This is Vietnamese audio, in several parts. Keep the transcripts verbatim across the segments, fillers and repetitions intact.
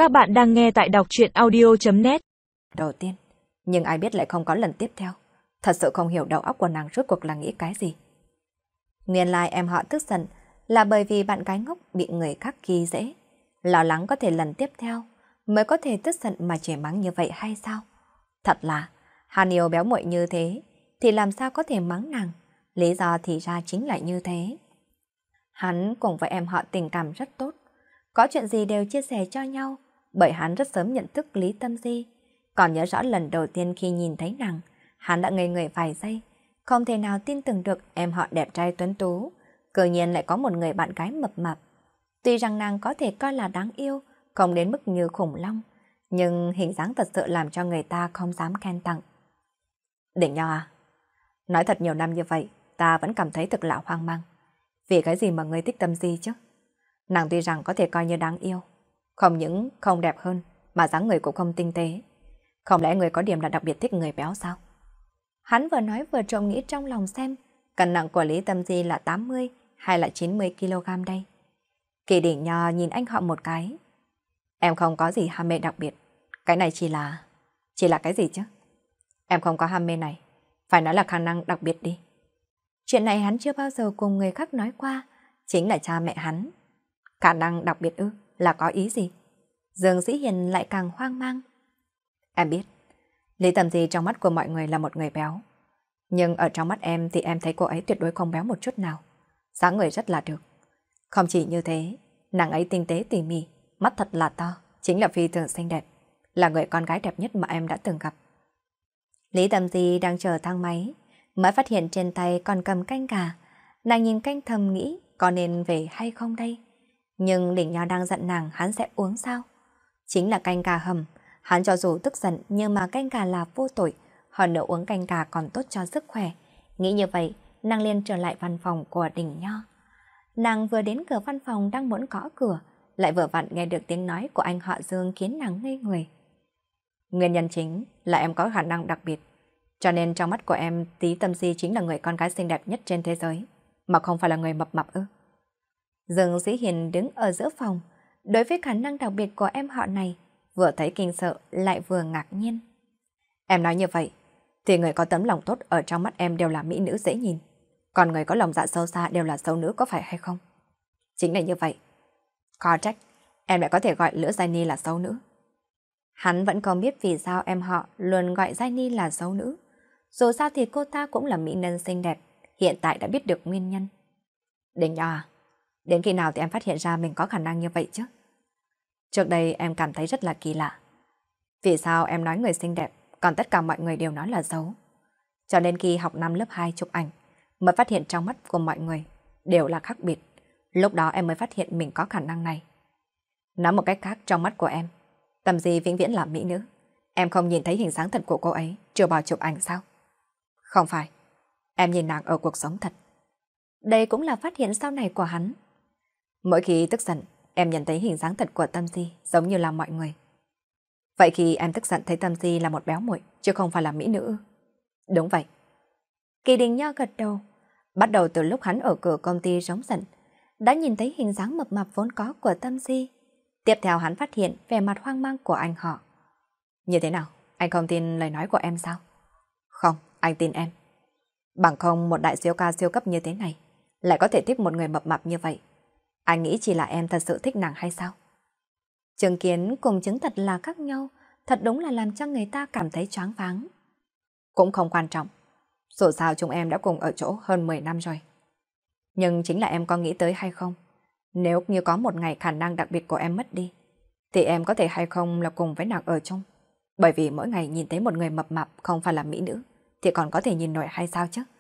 Các bạn đang nghe tại đọc truyện audio chấm net. Đầu tiên, nhưng ai biết lại không có lần tiếp theo. Thật sự không hiểu đầu óc của nàng rốt cuộc là nghĩ cái gì. Nguyên lai em họ tức giận là bởi vì bạn gái ngốc bị người khác khi dễ. Lo lắng có thể lần tiếp theo mới có thể tức giận mà chửi mắng như vậy hay sao? Thật là, Hàn yêu béo muội như thế thì làm sao có thể mắng nàng? Lý do thì ra chính là như thế. Hắn cùng với em họ tình cảm rất tốt. Có chuyện gì đều chia sẻ cho nhau, bởi hắn rất sớm nhận thức Lý Tâm Di. Còn nhớ rõ lần đầu tiên khi nhìn thấy nàng, hắn đã ngây người vài giây, không thể nào tin tưởng được em họ đẹp trai tuấn tú, cư nhiên lại có một người bạn gái mập mạp. Tuy rằng nàng có thể coi là đáng yêu, không đến mức như khủng long, nhưng hình dáng thật sự làm cho người ta không dám khen tặng. Đỉnh Nho à, nói thật nhiều năm như vậy, ta vẫn cảm thấy thật là hoang mang. Vì cái gì mà ngươi thích Tâm Di chứ? Nàng tuy rằng có thể coi như đáng yêu, không những không đẹp hơn, mà dáng người cũng không tinh tế. Không lẽ người có điểm là đặc biệt thích người béo sao? Hắn vừa nói vừa trộm nghĩ trong lòng xem, cân nặng của Lý Tâm Di là tám mươi hay là chín mươi ki lô gam đây? Kỳ Đỉnh Nho nhìn anh họ một cái. Em không có gì ham mê đặc biệt. Cái này chỉ là... Chỉ là cái gì chứ? Em không có ham mê này. Phải nói là khả năng đặc biệt đi. Chuyện này hắn chưa bao giờ cùng người khác nói qua. Chính là cha mẹ hắn. Khả năng đặc biệt ư? Là có ý gì? Dương Dĩ Hiền lại càng hoang mang. Em biết, Lý Tâm Di trong mắt của mọi người là một người béo. Nhưng ở trong mắt em thì em thấy cô ấy tuyệt đối không béo một chút nào. Dáng người rất là được. Không chỉ như thế, nàng ấy tinh tế tỉ mỉ, mắt thật là to, chính là phi thường xinh đẹp. Là người con gái đẹp nhất mà em đã từng gặp. Lý Tâm Di đang chờ thang máy, mới phát hiện trên tay còn cầm canh gà. Nàng nhìn canh thầm nghĩ có nên về hay không đây. Nhưng Đỉnh Nho đang giận nàng, hắn sẽ uống sao? Chính là canh gà hầm. Hắn cho dù tức giận nhưng mà canh gà là vô tội, hơn nữa uống canh gà còn tốt cho sức khỏe. Nghĩ như vậy, nàng liền trở lại văn phòng của Đỉnh Nho. Nàng vừa đến cửa văn phòng đang muốn gõ cửa, lại vừa vặn nghe được tiếng nói của anh họ Dương khiến nàng ngây người. Nguyên nhân chính là em có khả năng đặc biệt, cho nên trong mắt của em Lý Tâm Di chính là người con gái xinh đẹp nhất trên thế giới, mà không phải là người mập mạp ư? Dương Dĩ Hiền đứng ở giữa phòng, đối với khả năng đặc biệt của em họ này, vừa thấy kinh sợ lại vừa ngạc nhiên. Em nói như vậy, thì người có tấm lòng tốt ở trong mắt em đều là mỹ nữ dễ nhìn, còn người có lòng dạ sâu xa đều là xấu nữ có phải hay không? Chính là như vậy. Khó trách, em lại có thể gọi Lữ Giai Ni là xấu nữ. Hắn vẫn không biết vì sao em họ luôn gọi Giai Ni là xấu nữ. Dù sao thì cô ta cũng là mỹ nhân xinh đẹp, hiện tại đã biết được nguyên nhân. Đỉnh Nho à, đến khi nào thì em phát hiện ra mình có khả năng như vậy chứ? Trước đây em cảm thấy rất là kỳ lạ. Vì sao em nói người xinh đẹp, còn tất cả mọi người đều nói là xấu? Cho nên khi học năm lớp hai chụp ảnh, mới phát hiện trong mắt của mọi người đều là khác biệt. Lúc đó em mới phát hiện mình có khả năng này. Nói một cách khác, trong mắt của em, Tâm Di vĩnh viễn là mỹ nữ. Em không nhìn thấy hình dáng thật của cô ấy, chưa bao chụp ảnh sao? Không phải, em nhìn nàng ở cuộc sống thật. Đây cũng là phát hiện sau này của hắn. Mỗi khi tức giận, em nhận thấy hình dáng thật của Tâm Di giống như là mọi người. Vậy khi em tức giận thấy Tâm Di là một béo muội, chứ không phải là mỹ nữ. Đúng vậy. Kỳ Đình Nho gật đầu. Bắt đầu từ lúc hắn ở cửa công ty giống giận, đã nhìn thấy hình dáng mập mạp vốn có của Tâm Di. Tiếp theo hắn phát hiện vẻ mặt hoang mang của anh họ. Như thế nào? Anh không tin lời nói của em sao? Không, anh tin em. Bằng không một đại siêu ca siêu cấp như thế này lại có thể thích một người mập mạp như vậy. Anh nghĩ chỉ là em thật sự thích nàng hay sao? Chứng kiến cùng chứng thật là khác nhau, thật đúng là làm cho người ta cảm thấy choáng váng. Cũng không quan trọng. Dù sao chúng em đã cùng ở chỗ hơn mười năm rồi. Nhưng chính là em có nghĩ tới hay không? Nếu như có một ngày khả năng đặc biệt của em mất đi, thì em có thể hay không là cùng với nàng ở chung? Bởi vì mỗi ngày nhìn thấy một người mập mạp không phải là mỹ nữ, thì còn có thể nhìn nổi hay sao chứ?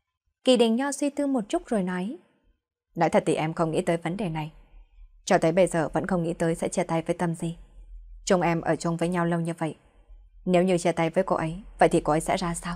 Kỳ Đình Nho suy tư một chút rồi nói. Nói thật thì em không nghĩ tới vấn đề này. Cho tới bây giờ vẫn không nghĩ tới sẽ chia tay với Tâm Di. Chúng em ở chung với nhau lâu như vậy. Nếu như chia tay với cô ấy, vậy thì cô ấy sẽ ra sao?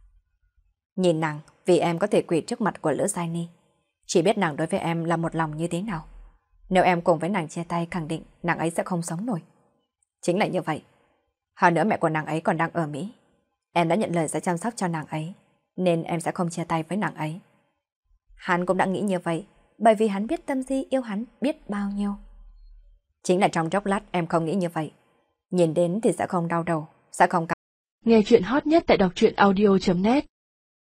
Nhìn nàng, vì em có thể quỳ trước mặt của Lữ Giai Ni. Chỉ biết nàng đối với em là một lòng như thế nào. Nếu em cùng với nàng chia tay, khẳng định nàng ấy sẽ không sống nổi. Chính là như vậy. Hơn nữa mẹ của nàng ấy còn đang ở Mỹ. Em đã nhận lời sẽ chăm sóc cho nàng ấy, nên em sẽ không chia tay với nàng ấy. Hắn cũng đã nghĩ như vậy, bởi vì hắn biết Tâm Di yêu hắn biết bao nhiêu. Chính là trong chốc lát em không nghĩ như vậy. Nhìn đến thì sẽ không đau đầu, sẽ không. Nghe chuyện hot nhất tại đọc truyện audio chấm net